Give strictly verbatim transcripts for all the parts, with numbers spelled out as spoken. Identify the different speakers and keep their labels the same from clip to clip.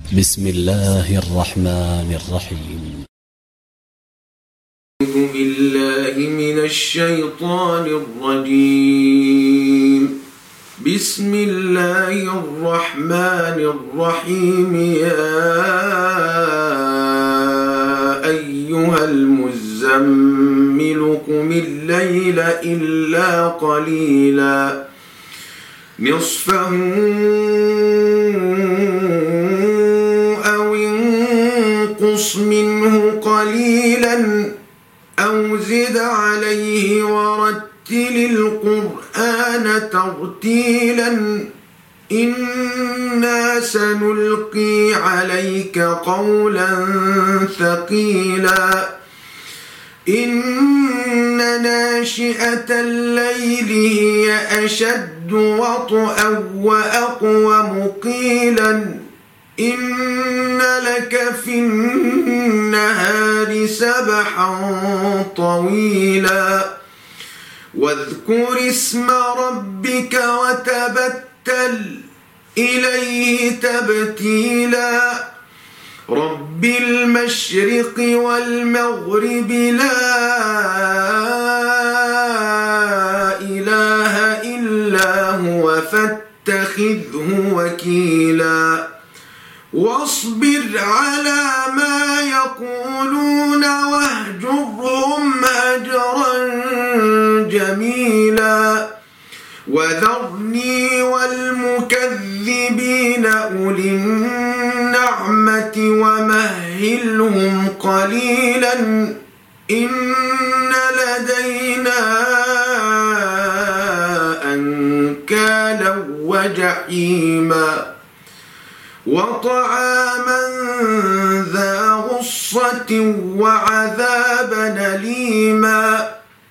Speaker 1: بسم الله الرحمن الرحيم.
Speaker 2: أعوذ بالله من الشيطان الرجيم. بسم الله الرحمن الرحيم. يا أيها المزمل قم الليل إلا قليلا نصفه أو انقص منه قليلا أو زد عليه ورتل القرآن ترتيلا إنا سنلقي عليك قولا ثقيلا إن ناشئة الليل هي أشد وطئا وأقوم قيلا إن لك في النهار سبحا طويلا واذكر اسم ربك وتبتل إليه تبتيلا رب المشرق والمغرب لا إله إلا هو فاتخذه وكيلا واصبر على ما يقولون واهجرهم هجرا جميلا وذرني والمكذبين أولي النعمة ومهلهم قليلا إن لدينا أنكالا وجحيما وطعاما ذا غصة وعذابا أليما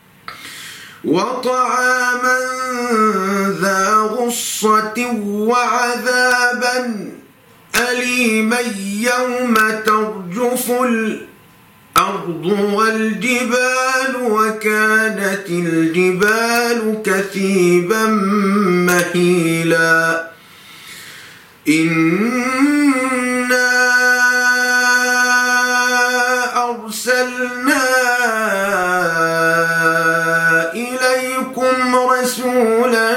Speaker 2: وطعاما ذا غصة وعذابا أليما يوم ترجف الأرض والجبال وكانت الجبال كثيبا مهيلا إنا أرسلنا إليكم رسولا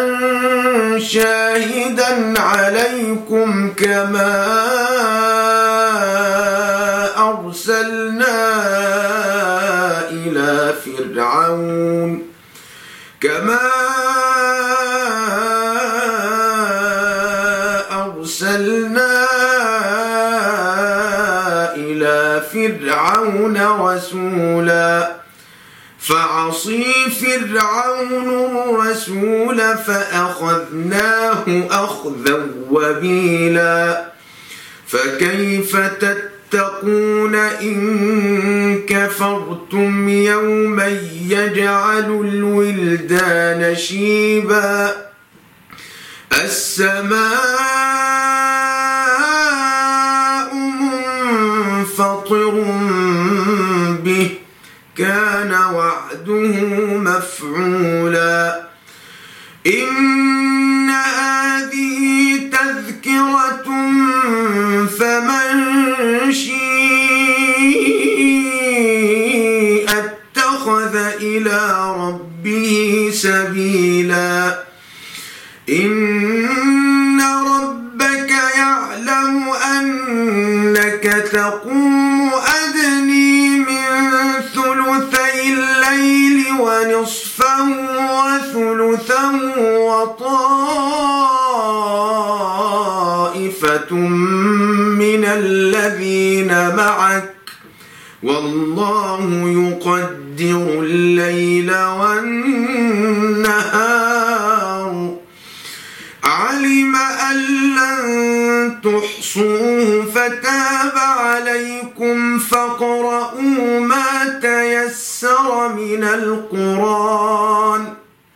Speaker 2: شاهدا عليكم كما أرسلنا إلى فرعون كما أرسلنا إلى فرعون رسولا فعصي فرعون الرسول فأخذناه أخذا وبيلا فكيف تتقون إن كفرتم يوما يجعل الولدان شيبا السماء منفطر به كان وعده مفعولا إن هذه تذكرة فمن شيء اتخذ إلى ربه سبيلا إن ربك يعلم أنك تقوم أدني من ثلثي الليل ونصفه وثلثه وطائفة من الذين معك والله يقدر الليل والنهار علم أن لن تحصوه فتاب عليكم فاقرؤوا ما تيسر من القرآن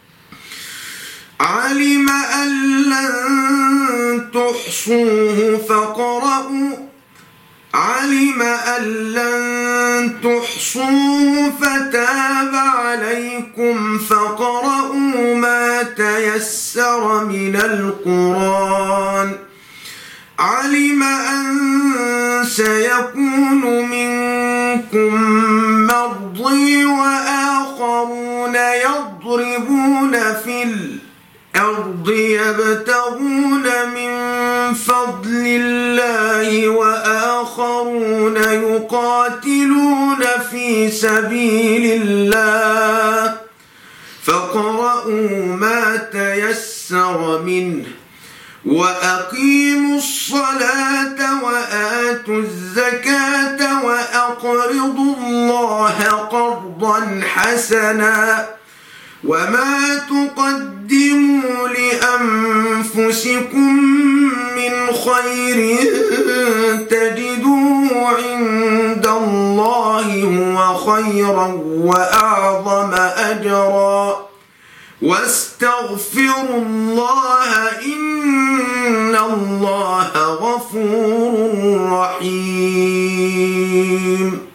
Speaker 2: علم أن لن تحصوه فاقرؤوا علم أن لن تحصوه فتاب عليكم فاقرؤوا ما تيسر من القرآن علم أن سيكون منكم مرضى وآخرون يضربون في الأرض يبتغون من فضل الله وآخرون يقاتلون في سبيل الله فاقرؤوا ما تيسر منه وأقيموا الصلاة وآتوا الزكاة وأقرضوا الله قرضا حسنا وما تقدموا لأنفسكم من خير تجدوه عند الله هو خيرا وأعظم أجرا واستغفروا الله إن الله غفور رحيم.